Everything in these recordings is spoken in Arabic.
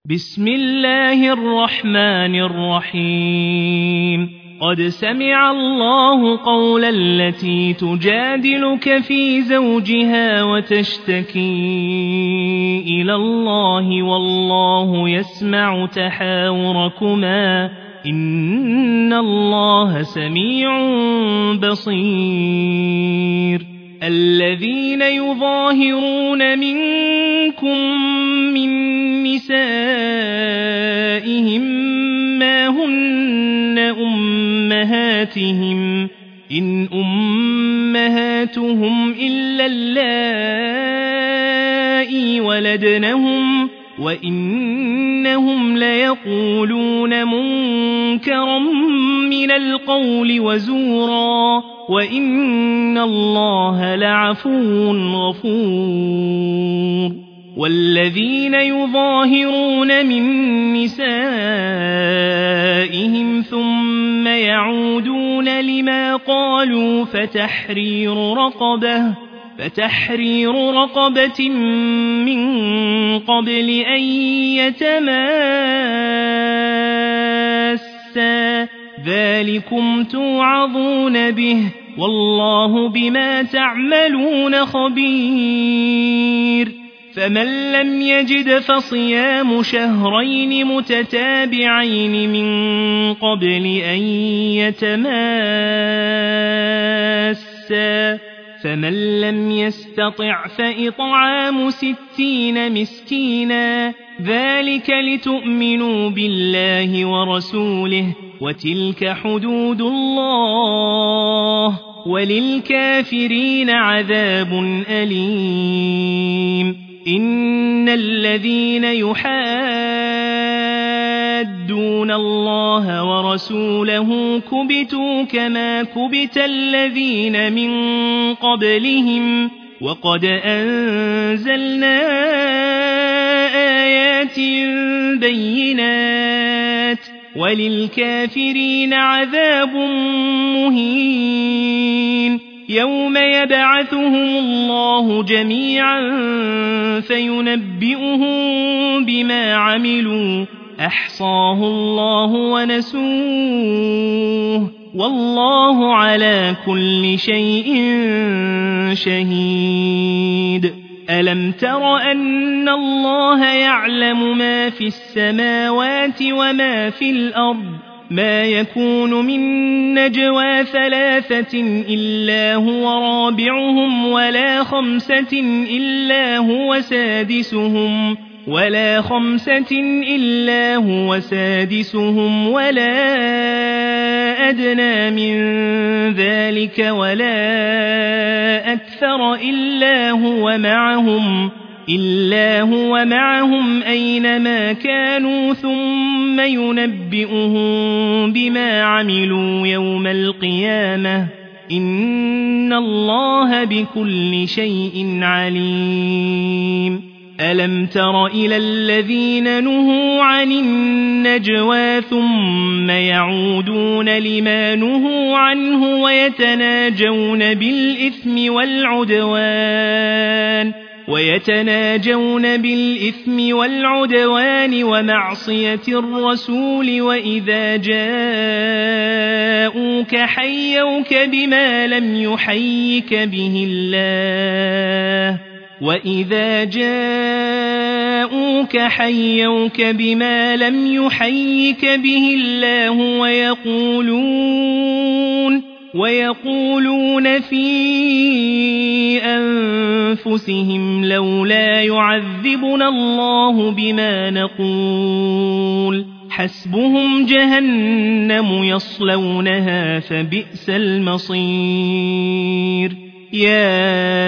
بسم الله الرحمن الرحيم قد سمع الله قول التي تجادلك في زوجها وتشتكي إلى الله والله يسمع تحاوركما إن الله سميع بصير الذين يظاهرون منكم من نسائهم ما هن أمهاتهم إن أمهاتهم إلا اللائي ولدنهم وإنهم ليقولون منكرا من القول وزورا وإن الله لعفو غفور والذين يظاهرون من نسائهم ثم يعودون لما قالوا فتحرير رقبة من قبل أن يتماسا ذلكم توعظون به والله بما تعملون خبير فمن لم يجد فصيام شهرين متتابعين من قبل أن يتماسا فمن لم يستطع فإطعام 60 مسكينا ذلك لتؤمنوا بالله ورسوله وتلك حدود الله وللكافرين عذاب أليم إن الذين يحادون الله ورسوله كبتوا كما كبت الذين من قبلهم وقد أنزلنا آيات بينات وللكافرين عذاب مهين يوم يبعثهم الله جميعا فينبئهم بما عملوا أحصاه الله ونسوه والله على كل شيء شهيد ألم تر أن الله يعلم ما في السماوات وما في الأرض ما يكون من نجوى 3 إلا هو رابعهم ولا 5 إلا هو سادسهم ولا أدنى من ذلك ولا أكثر إلا هو معهم أينما كانوا ثم ينبئهم بما عملوا يوم القيامة إن الله بكل شيء عليم ألم تر إلى الذين نهوا عن النجوى ثم يعودون لما نهوا عنه ويتناجون بالإثم والعدوان ومعصية الرسول وإذا جاءوك حيوك بما لم يحيك به الله ويقولون في أنفسهم لولا يعذبنا الله بما نقول حسبهم جهنم يصلونها فبئس المصير يا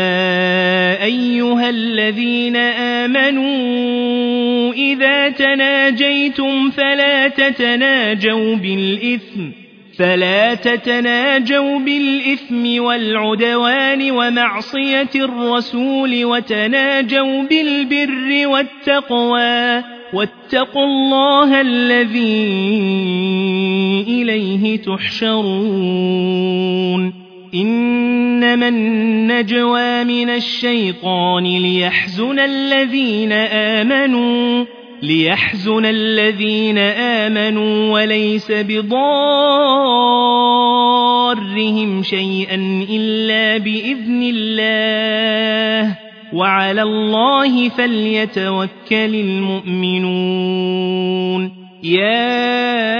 أيها الذين آمنوا إذا تناجيتم فلا تتناجوا بالإثم والعدوان ومعصية الرسول وتناجوا بالبر والتقوى واتقوا الله الذي إليه تحشرون إنما النجوى من الشيطان ليحزن الذين آمنوا ليحزن الذين آمنوا وليس بضارهم شيئا إلا بإذن الله وعلى الله فليتوكل المؤمنون يا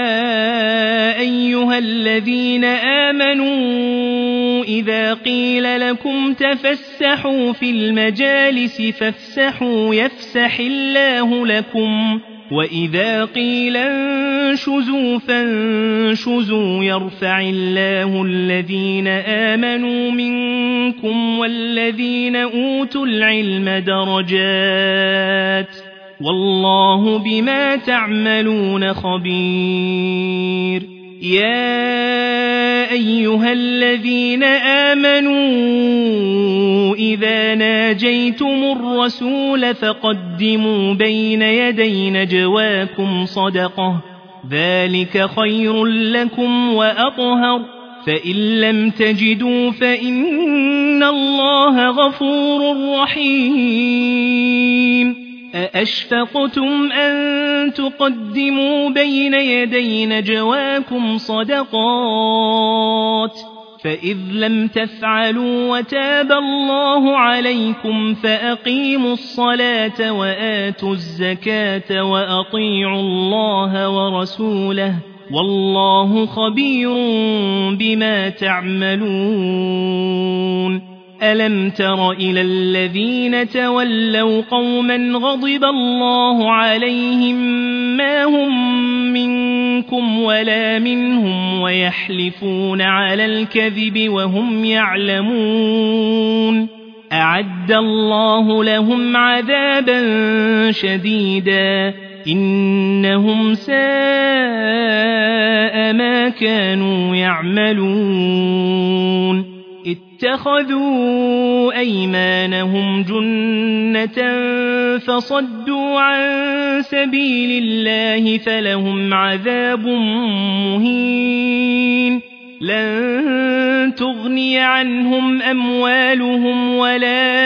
أيها الذين آمنوا إذا قيل لكم تفسحوا في المجالس فافسحوا يفسح الله لكم وإذا قيل انشزوا فانشزوا يرفع الله الذين آمنوا منكم والذين أوتوا العلم درجات والله بما تعملون خبير يا أيها الذين آمنوا إذا ناجيتم الرسول فقدموا بين يدي نجواكم صدقة ذلك خير لكم وأطهر فإن لم تجدوا فإن الله غفور رحيم أأشفقتم أن تقدموا بين يدي نجواكم صدقات فإذ لم تفعلوا وتاب الله عليكم فأقيموا الصلاة وآتوا الزكاة وأطيعوا الله ورسوله والله خبير بما تعملون ألم تر إلى الذين تولوا قوما غضب الله عليهم ما هم منكم ولا منهم ويحلفون على الكذب وهم يعلمون أعد الله لهم عذابا شديدا إنهم ساء ما كانوا يعملون اتخذوا أيمانهم جنة فصدوا عن سبيل الله فلهم عذاب مهين لن تغني عنهم أموالهم ولا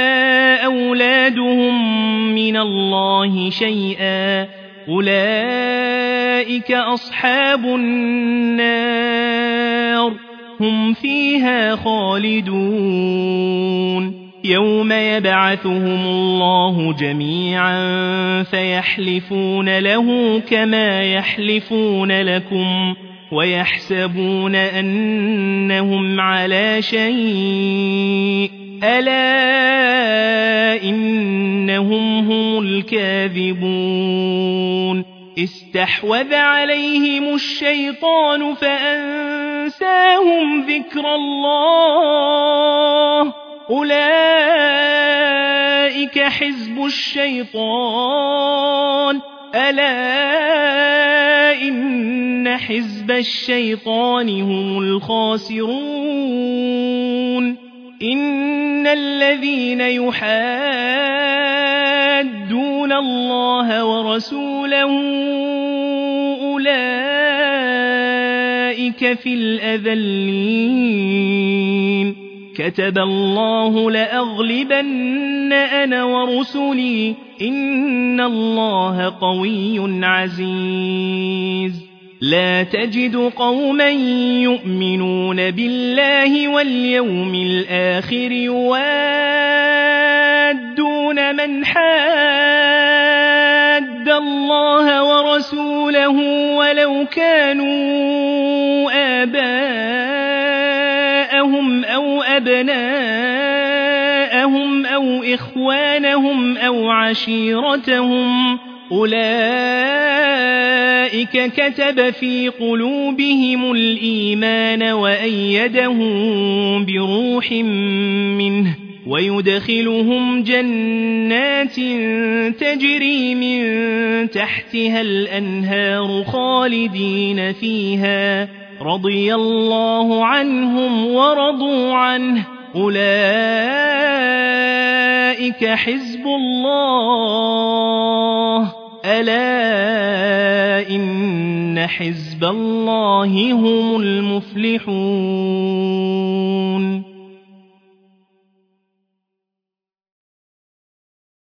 أولادهم من الله شيئا أولئك أصحاب النار هم فيها خالدون يوم يبعثهم الله جميعا فيحلفون له كما يحلفون لكم ويحسبون أنهم على شيء ألا إنهم هم الكاذبون استحوذ عليهم الشيطان فأنساهم ذكر الله أولئك حزب الشيطان ألا إن حزب الشيطان هم الخاسرون إن الذين يحادون الله ورسوله أولئك في الأذلين كتب الله لأغلبن أنا ورسلي إن الله قوي عزيز لا تجد قوما يؤمنون بالله واليوم الآخر يوادون من حاد الله ورسوله ولو كانوا آباءهم أو أبناءهم أو إخوانهم أو عشيرتهم أولئك كتب في قلوبهم الإيمان وأيدهم بروح منه ويدخلهم جنات تجري من تحتها الأنهار خالدين فيها رضي الله عنهم ورضوا عنه أولئك حزب الله ألا إن حزب الله هم المفلحون